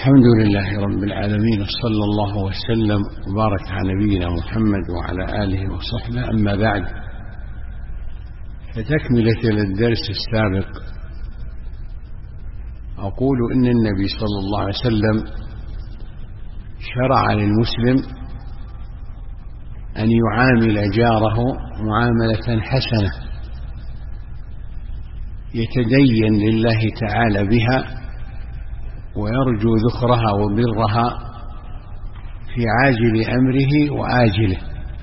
الحمد لله رب العالمين، صلى الله وسلم وبارك على نبينا محمد وعلى آله وصحبه. أما بعد، فتكملة للدرس السابق أقول إن النبي صلى الله عليه وسلم شرع للمسلم أن يعامل جاره معاملة حسنة يتدين لله تعالى بها ويرجو ذخرها وبرها في عاجل أمره وآجله،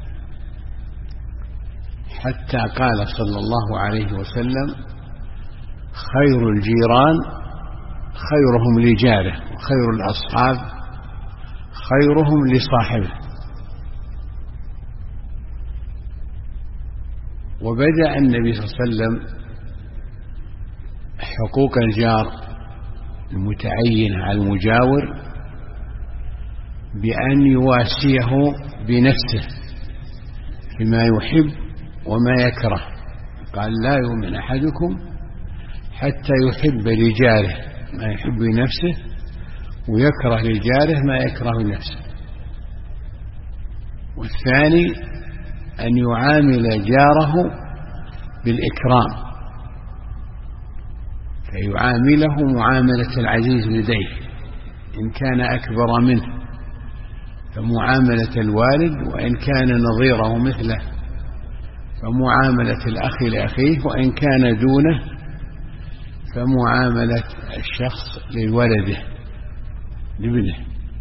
حتى قال صلى الله عليه وسلم: خير الجيران خيرهم لجاره، وخير الأصحاب خيرهم لصاحبه. وبدأ النبي صلى الله عليه وسلم حقوق الجار المتعين على المجاور بأن يواسيه بنفسه فيما يحب وما يكره. قال: لا يؤمن أحدكم حتى يحب لجاره ما يحب لنفسه ويكره لجاره ما يكره لنفسه. والثاني أن يعامل جاره بالإكرام، فيعامله معاملة العزيز لديه إن كان أكبر منه، فمعاملة الوالد وإن كان نظيره مثله، فمعاملة الأخ لأخيه وإن كان دونه، فمعاملة الشخص لولده لابنه،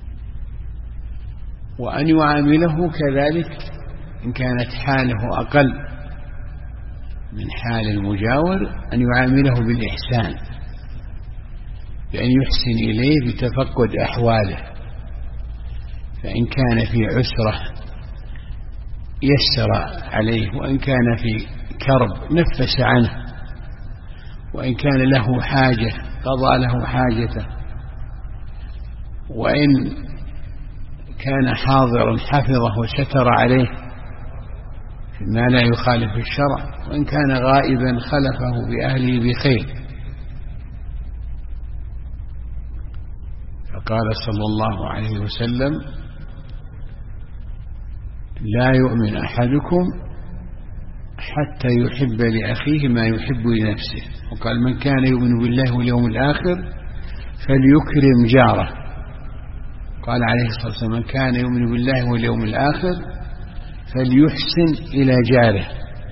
وأن يعامله كذلك إن كانت حاله أقل من حال المجاور، أن يعامله بالإحسان، بأن يحسن إليه بتفقد أحواله، فإن كان في عسرة يسر عليه، وإن كان في كرب نفس عنه، وإن كان له حاجة قضى له حاجته، وإن كان حاضرا حفظه وستر عليه ما لا يخالف الشرع، وإن كان غائبا خلفه بأهله بخير. فقال صلى الله عليه وسلم: لا يؤمن أحدكم حتى يحب لأخيه ما يحب لنفسه. وقال: من كان يؤمن بالله واليوم الآخر فليكرم جاره. قال عليه الصلاة والسلام: من كان يؤمن بالله واليوم الآخر فليحسن إلى جاره.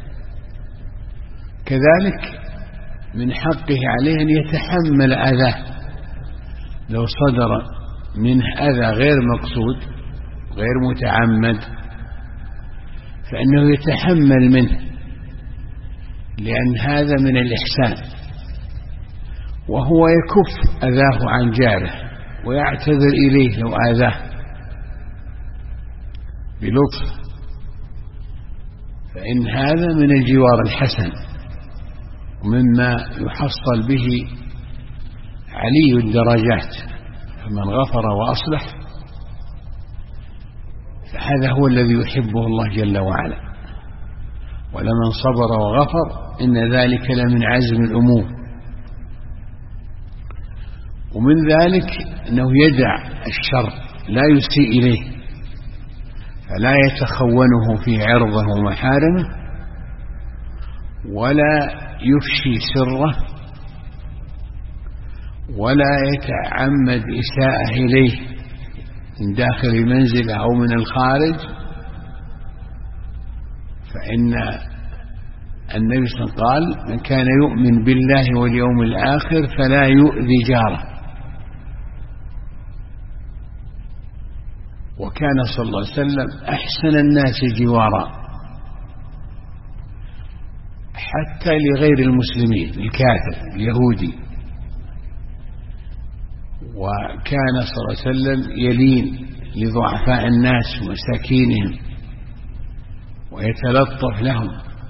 كذلك من حقه عليه أن يتحمل أذاه، لو صدر منه أذى غير مقصود غير متعمد فإنه يتحمل منه، لأن هذا من الإحسان، وهو يكف أذاه عن جاره ويعتذر إليه لو آذاه بلطف، فإن هذا من الجوار الحسن، ومما يحصل به علي الدرجات. فمن غفر وأصلح فهذا هو الذي يحبه الله جل وعلا. ولمن صبر وغفر إن ذلك لمن عزم الأمور. ومن ذلك أنه يدع الشر، لا يسيء إليه، فلا يتخونه في عرضه ومحارمه، ولا يفشي سره، ولا يتعمد إساءة إليه من داخل المنزل أو من الخارج. فإن النبي صلى الله عليه وسلم قال: من كان يؤمن بالله واليوم الآخر فلا يؤذي جاره. وكان صلى الله عليه وسلم أحسن الناس جوارا، حتى لغير المسلمين، الكافر اليهودي. وكان صلى الله عليه وسلم يلين لضعفاء الناس ومساكينهم ويتلطف لهم،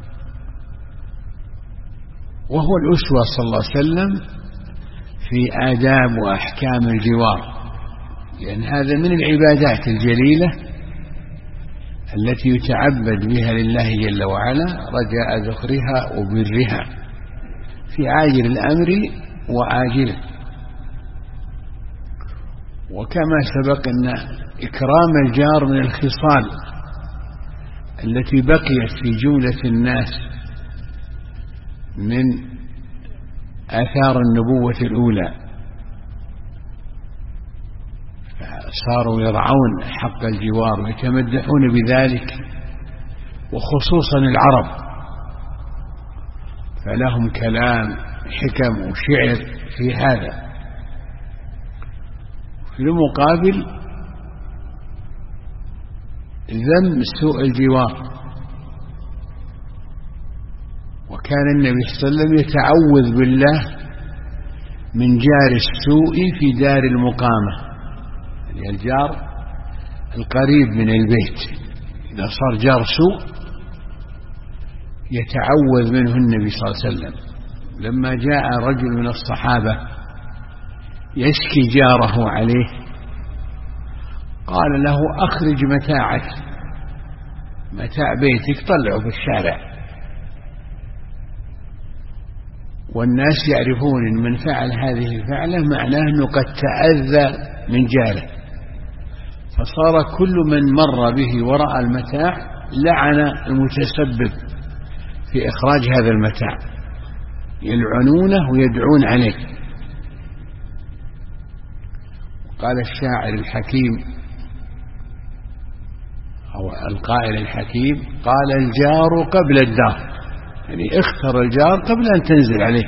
وهو الأسوة صلى الله عليه وسلم في آداب وأحكام الجوار، لأن هذا من العبادات الجليلة التي يتعبد بها لله جل وعلا رجاء ذخرها وبرها في عاجل الأمر وآجله. وكما سبق أن إكرام الجار من الخصال التي بقيت في جملة الناس من آثار النبوة الأولى، صاروا يرعون حق الجوار ويتمدحون بذلك، وخصوصا العرب فلهم كلام حكم وشعر في هذا. في المقابل ذم سوء الجوار، وكان النبي صلى الله عليه وسلم يتعوذ بالله من جار السوء في دار المقامة، يعني الجار القريب من البيت إذا صار جار سوء يتعوذ منه النبي صلى الله عليه وسلم. لما جاء رجل من الصحابة يشكي جاره عليه قال له أخرج متاعك، متاع بيتك طلعه في الشارع، والناس يعرفون إن من فعل هذه الفعلة معناه أنه قد تأذى من جاره، فصار كل من مر به ورأى المتاع لعن المتسبب في إخراج هذا المتاع، يلعنونه ويدعون عليه. قال الشاعر الحكيم أو القائل الحكيم قال الجار قبل الدار، يعني اختر الجار قبل أن تنزل عليه،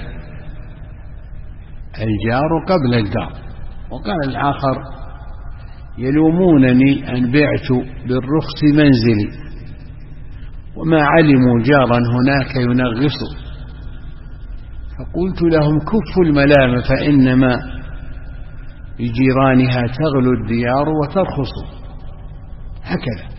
الجار قبل الدار. وقال الآخر يلومونني أن بعت بالرخص منزلي وما علموا جارا هناك ينغص، فقلت لهم كفوا الملام فإنما بجيرانها تغلو الديار وترخص. هكذا.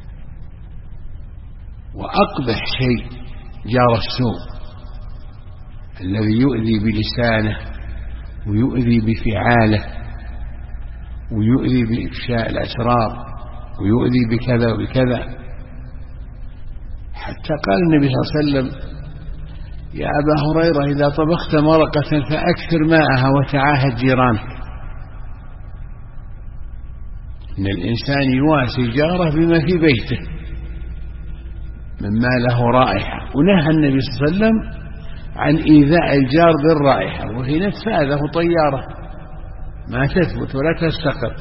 وأقبح شيء جار السوء الذي يؤذي بلسانه ويؤذي بفعاله ويؤذي بإفشاء الأسرار ويؤذي بكذا وبكذا، حتى قال النبي صلى الله عليه وسلم يا أبا هريرة إذا طبخت مرقة فأكثر ماءها وتعاهد جيرانك. إن الإنسان يواسي جاره بما في بيته مما له رائحة، ونهى النبي صلى الله عليه وسلم عن إيذاء الجار بالرائحة، وهي نفاذة طيارة ما تثبت ولا تستقر.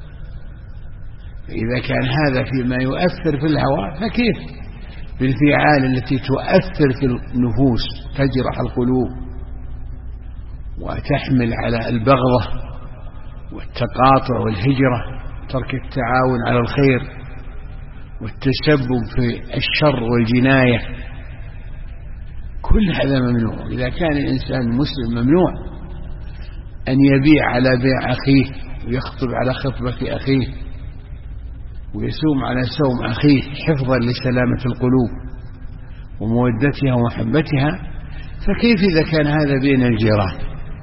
فإذا كان هذا فيما يؤثر في الهواء فكيف بالفعال التي تؤثر في النفوس، تجرح القلوب وتحمل على البغضة والتقاطع والهجرة، ترك التعاون على الخير والتسبب في الشر والجناية. كل هذا ممنوع. إذا كان الإنسان مسلم ممنوع أن يبيع على بيع أخيه ويخطب على خطبة أخيه ويسوم على سوم أخيه حفظا لسلامة القلوب ومودتها ومحبتها، فكيف إذا كان هذا بين الجيران؟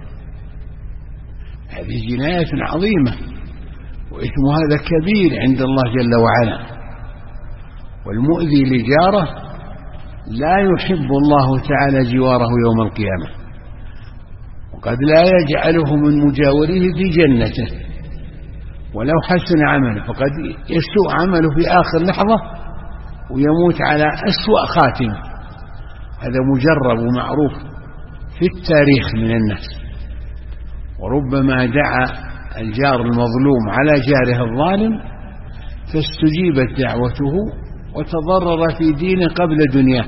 هذه جناية عظيمة وإثم هذا كبير عند الله جل وعلا. والمؤذي لجاره لا يحب الله تعالى جواره يوم القيامة، وقد لا يجعله من مجاوره في جنته ولو حسن عمله، فقد يسوء عمله في آخر لحظة ويموت على أسوأ خاتمة. هذا مجرب ومعروف في التاريخ من الناس. وربما دعا الجار المظلوم على جاره الظالم فاستجيبت دعوته وتضرر في دينه قبل دنياه،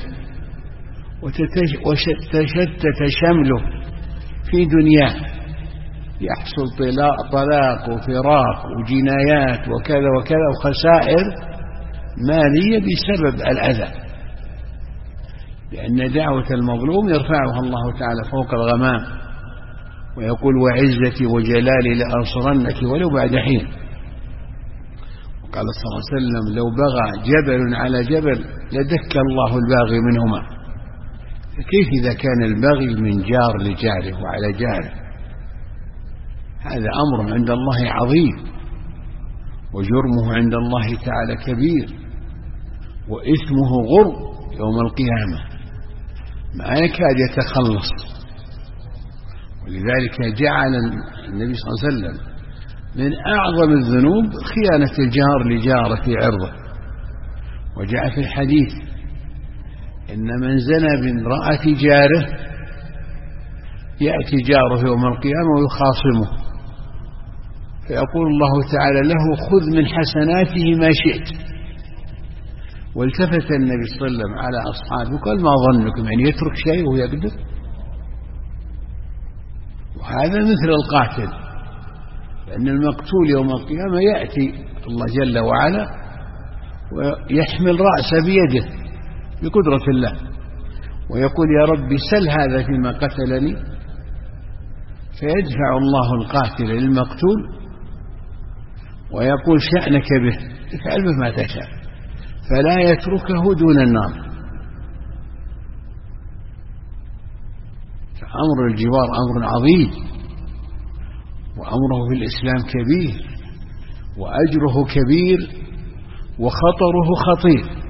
وتشتت شمله في دنياه، يحصل طلاق وفراق وجنايات وكذا وكذا وخسائر مالية بسبب الأذى، لأن دعوة المظلوم يرفعها الله تعالى فوق الغمام ويقول وعزتي وجلالي لأنصرنك ولو بعد حين. وقال صلى الله عليه وسلم لو بغى جبل على جبل لدك الله الباغي منهما. فكيف إذا كان البغي من جار لجاره وعلى جاره؟ هذا أمر عند الله عظيم وجرمه عند الله تعالى كبير وإثمه غر يوم القيامة ما يكاد يتخلص. ولذلك جعل النبي صلى الله عليه وسلم من أعظم الذنوب خيانة الجار لجاره في عرضه. وجاء في الحديث إن من زنى بامرأة جاره يأتي جاره يوم القيامة ويخاصمه، فيقول الله تعالى له خذ من حسناته ما شئت. والتفت النبي صلى الله عليه وسلم على أصحابه قال ما ظنكم أن يترك شيء وهو يقدر؟ وهذا مثل القاتل، لأن المقتول يوم القيامة يأتي الله جل وعلا ويحمل رأسه بيده بقدرة الله ويقول يا رب سل هذا فيما قتلني، فيدفع الله القاتل للمقتول ويقول شأنك به افعل به ما تشاء، فلا يتركه دون النار. فأمر الجوار أمر عظيم، وأمره في الإسلام كبير، وأجره كبير، وخطره خطير.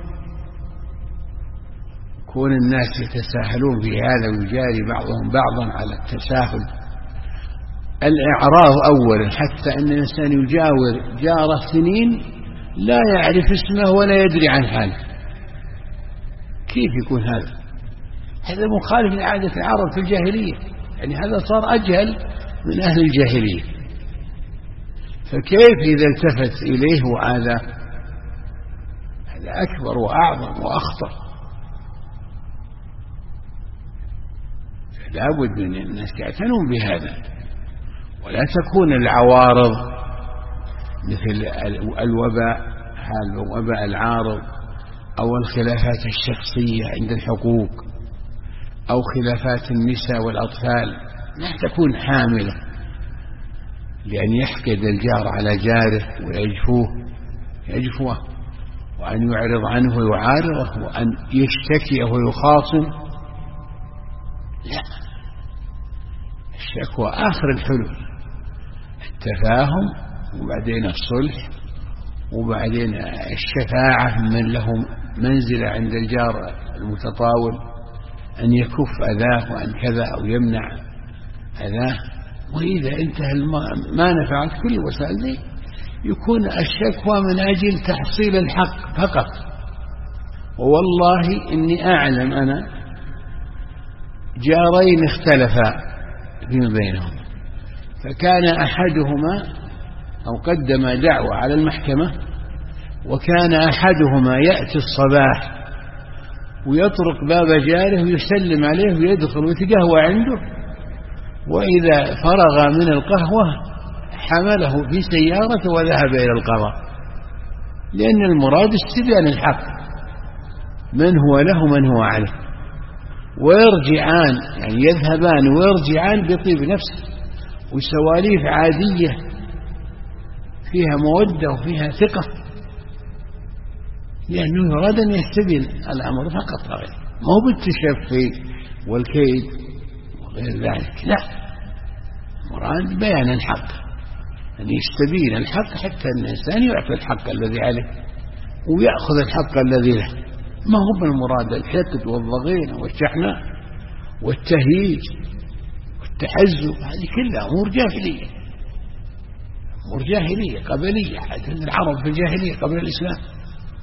كون الناس يتساهلون في هذا ويجاري بعضهم بعضا على التساهل. الإعراض أولا، حتى أن الإنسان يجاور جاره سنين لا يعرف اسمه ولا يدري عن حاله، كيف يكون هذا؟ هذا مخالف لعادة العرب في الجاهلية، يعني هذا صار أجهل من أهل الجاهلية، فكيف إذا التفت إليه وآذاه؟ هذا أكبر وأعظم وأخطر. فلا بد من الناس يعتنون بهذا، ولا تكون العوارض مثل الوباء، الوباء العارض، أو الخلافات الشخصية عند الحقوق، أو خلافات النساء والأطفال، لا تكون حاملة لأن يحقد الجار على جاره ويجفوه، وأن يعرض عنه ويعارضه، وأن يشتكي ويخاصم. لا، الشكوى آخر الحلول، التفاهم، وبعدين الصلح، وبعدين الشفاعة من له منزلة عند الجار المتطاول أن يكف أذاه وأن كذا أو يمنع أذاه. وإذا انتهى ما نفعت كل الوسائل دي، يكون الشكوى من أجل تحصيل الحق فقط. ووالله إني أعلم أنا جارين اختلفا فيما بينهم، فكان أحدهما أو قدم دعوة على المحكمة، وكان أحدهما يأتي الصباح ويطرق باب جاره ويسلم عليه ويدخل ويتقهوى عنده، وإذا فرغ من القهوة حمله في سيارته وذهب إلى القضاء، لأن المراد استبيان الحق، من هو له من هو عليه، ويرجعان، يعني يذهبان ويرجعان بطيب نفس وسواليف عادية فيها مودة وفيها ثقة، لأنه يراد أن يستبين الأمر فقط، ما هو بالتشفي والكيد وغير ذلك، لا، مراد بيان الحق، أن يستبين الحق حتى الإنسان يعطي الحق الذي عليه ويأخذ الحق الذي له، ما هو بالمراد الحقد والضغينة والشحناء والتهييج والتحزب، هذه كلها أمور جاهلية، أمور جاهلية قبلية، حتى العرب في الجاهلية قبل الإسلام.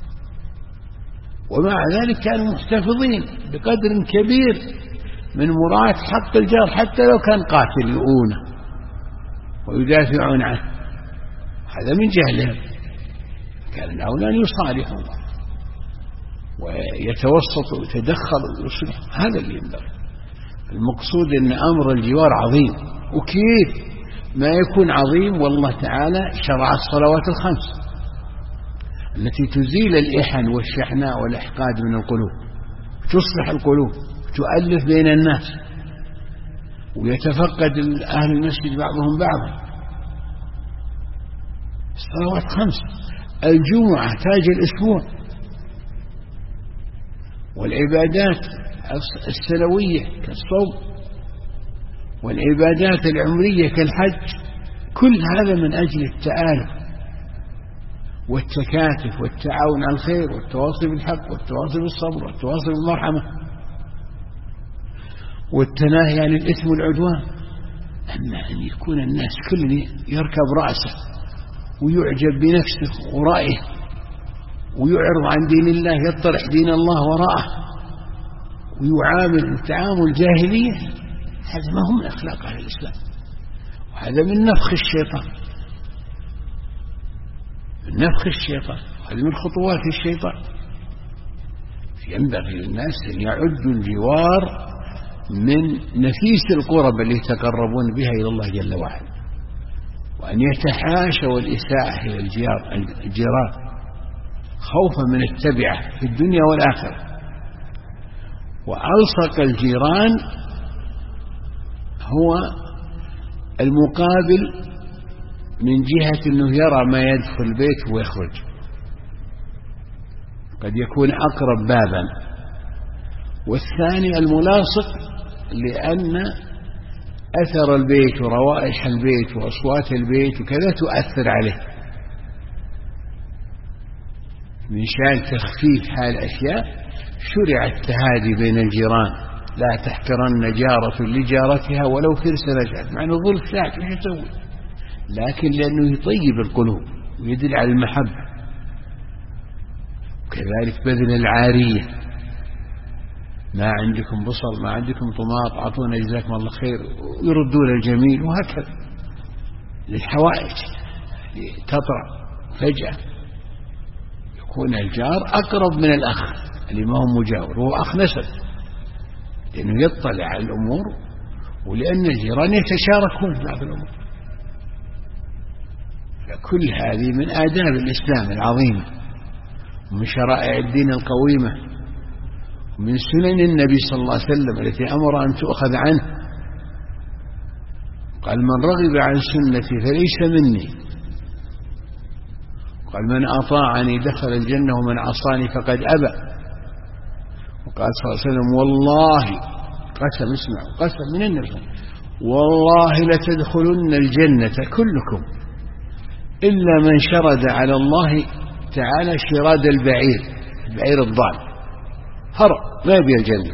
ومع ذلك كانوا محتفظين بقدر كبير من مراعاة حق الجار، حتى لو كان قاتل يؤونه ويدافعون عنه، هذا من جهلهم. كان الأولى أن يصالحوا ويتوسطوا ويتدخلوا ويصلحوا، هذا اللي ينبغي. المقصود أن أمر الجوار عظيم، وكيف ما يكون عظيم؟ والله تعالى شرع الصلوات الخمس التي تزيل الإحن والشحناء والإحقاد من القلوب، تصلح القلوب، تؤلف بين الناس، ويتفقد أهل المسجد بعضهم بعضا. الصلوات خمس، الجمعة تاج الأسبوع، والعبادات السنوية كالصوم، والعبادات العمرية كالحج، كل هذا من أجل التآلف والتكاتف والتعاون على الخير والتواصي بالحق والتواصي بالصبر والتواصي بالمرحمة والتناهي عن الإثم والعدوان. أما أن يكون الناس كل يركب رأسه ويعجب بنفسه ورأيه ويعرض عن دين الله، يطرح دين الله وراءه ويعامل تعامل جاهلية، هذا ما هو من أخلاق أهل الإسلام، وهذا من نفخ الشيطان، من نفخ الشيطان، هذا من خطوات الشيطان. ينبغي للناس أن يعدوا الجوار من نفيس القرب اللي يتقربون بها إلى الله جل وعلا، وأن يتحاشوا الإساءة إلى الجيران خوفا من التبعة في الدنيا والآخرة. وألصق الجيران هو المقابل من جهة أنه يرى ما يدخل البيت ويخرج، قد يكون أقرب بابا. والثاني الملاصق، لأن أثر البيت وروائح البيت وأصوات البيت وكذا تؤثر عليه. من شأن تخفيف هالأشياء شرع التهادي بين الجيران، لا تحقرن جارة لجارتها ولو فرس نجعت، مع أنه ظلف ساعة ايش يسوي، لكن لأنه يطيب القلوب ويدل على المحبة. وكذلك بذل العارية، ما عندكم بصل، ما عندكم طماط، أعطونا جزاكم الله خير، ويردون الجميل، وهكذا للحوائج تطرأ فجأة. يكون الجار أقرب من الأخ اللي ما هو مجاور، هو أخ نسب، لأنه يطلع على الأمور، ولأن الجيران يتشاركون في بعض الأمور. فكل هذه من آداب الإسلام العظيمة، ومن شرائع الدين القويمة، ومن سنن النبي صلى الله عليه وسلم التي أمر أن تؤخذ عنه. قال: من رغب عن سنتي فليس مني. قال: من أطاعني دخل الجنة ومن عصاني فقد أبى. وقال صلى الله عليه وسلم: والله، قسم، اسمعوا، قسم من النبي، والله لتدخلن الجنة كلكم إلا من شرد على الله تعالى شراد البعير الضال، هرب ما يبي الجنة.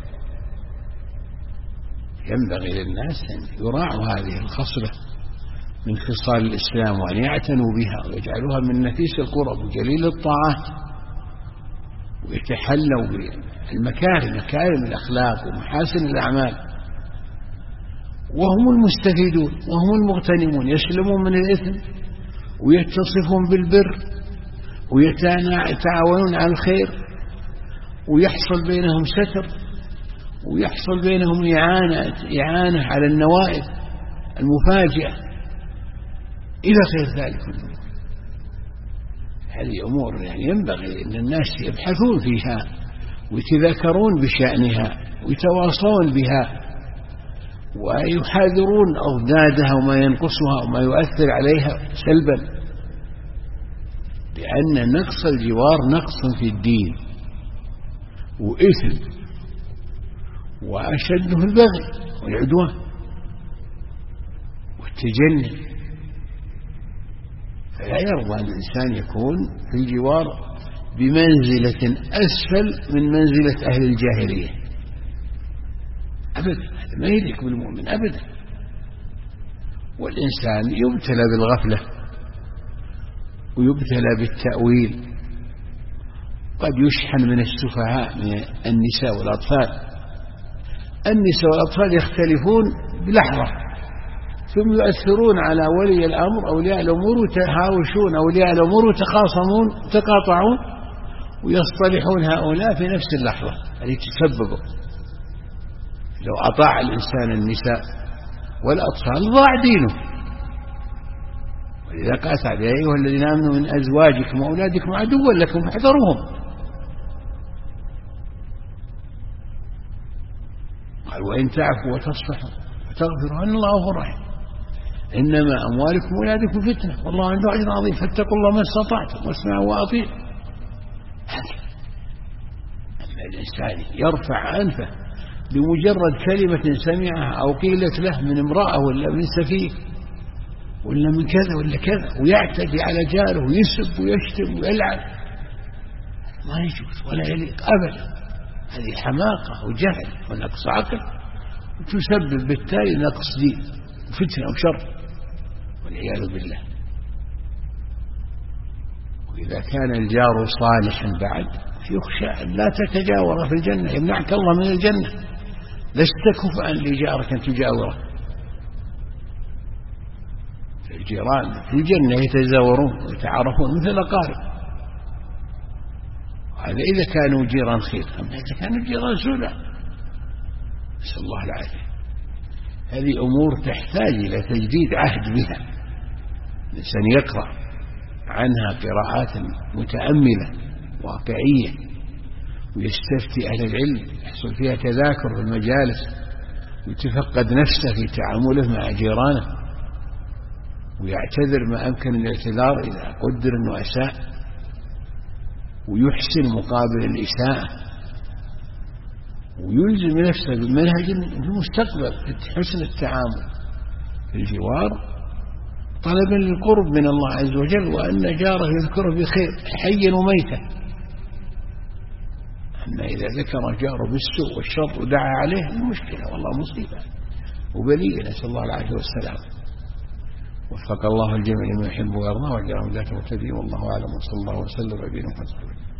ينبغي للناس أن يراعوا هذه الخصلة من خصال الإسلام، وأن يعتنوا بها ويجعلوها من نفيس القرب وجليل الطاعات، ويتحلوا بالمكارم، مكارم الأخلاق ومحاسن الأعمال، وهم المستفيدون وهم المغتنمون، يسلمون من الإثم ويتصفون بالبر ويتعاونون على الخير، ويحصل بينهم ستر، ويحصل بينهم إعانة على النوائب المفاجئة إلى غير ذلك. هذه أمور يعني ينبغي أن الناس يبحثون فيها ويتذكرون بشأنها ويتواصلون بها، ويحاذرون أضدادها وما ينقصها وما يؤثر عليها سلبا، لأن نقص الجوار نقص في الدين وإثم، وأشده البغي والعدوان والتجني. فلا يرضى أن الإنسان يكون في الجوار بمنزلة أسفل من منزلة أهل الجاهلية أبدا، هذا ما يليق بالمؤمن أبدا. والإنسان يبتلى بالغفلة ويبتلى بالتأويل، قد يشحن من السفهاء من النساء والأطفال. النساء والأطفال يختلفون بلحظة، ثم يؤثرون على ولي الأمر أولياء الأمور، وتهاوشون أولياء الأمور وتخاصمون وتقاطعون، ويصطلحون هؤلاء في نفس اللحظة التي تسببوا. لو أطاع الإنسان النساء والأطفال ضاع دينه. ولذا قال تعالى: يا أيها الذين آمنوا من أزواجكم وأولادكم عدوا لكم فاحذروهم. قال: وإن تعفوا وتصفحوا وتغفروا أن الله غفور رحيم. إنما أموالكم وأولادكم فتنة والله عنده أجر عظيم فاتقوا الله ما استطعتم واسمعوا وأطيعوا. أما الإنسان يرفع أنفه بمجرد كلمة سمعها أو قيلت له من امرأة ولا من سفيه ولا من كذا ولا كذا، ويعتدي على جاره ويسب ويشتم ويلعن، ما يجوز ولا يليق أبدا. هذه حماقة وجهل ونقص عقل، وتسبب بالتالي نقص دين وفتنة وشر والعياذ بالله. إذا كان الجار صالحا بعد يخشى أن لا تتجاور في الجنة، يمنعك الله من الجنة، لست كفءا لجارك أن تجاوره. الجيران في الجنة يتزاورون ويتعارفون مثل الأقارب، هذا إذا كانوا جيران خير. أما إذا كانوا جيران سوء نسأل الله العافية. هذه أمور تحتاج إلى تجديد عهد بها، الإنسان يقرأ عنها قراءات متأملة واقعية، ويستفتي أهل العلم، يحصل فيها تذاكر في المجالس، ويتفقد نفسه في تعامله مع جيرانه، ويعتذر ما أمكن الاعتذار إذا قدر أنه أساء، ويحسن مقابل الإساءة، ويلزم نفسه بمنهج في المستقبل في حسن التعامل في الجوار، طلبا للقرب من الله عز وجل، وأن جاره يذكره بخير حيا وميتا. أما إذا ذكر جاره بالسوء والشر ودعا عليه المشكلة والله مصيبة وبلية، نسأل الله العافية والسلام. وفق الله الجميع لما يحب ويرضى، وجعلهم ذات مهتدين، والله أعلم، وصلى الله وسلم على نبينا محمد.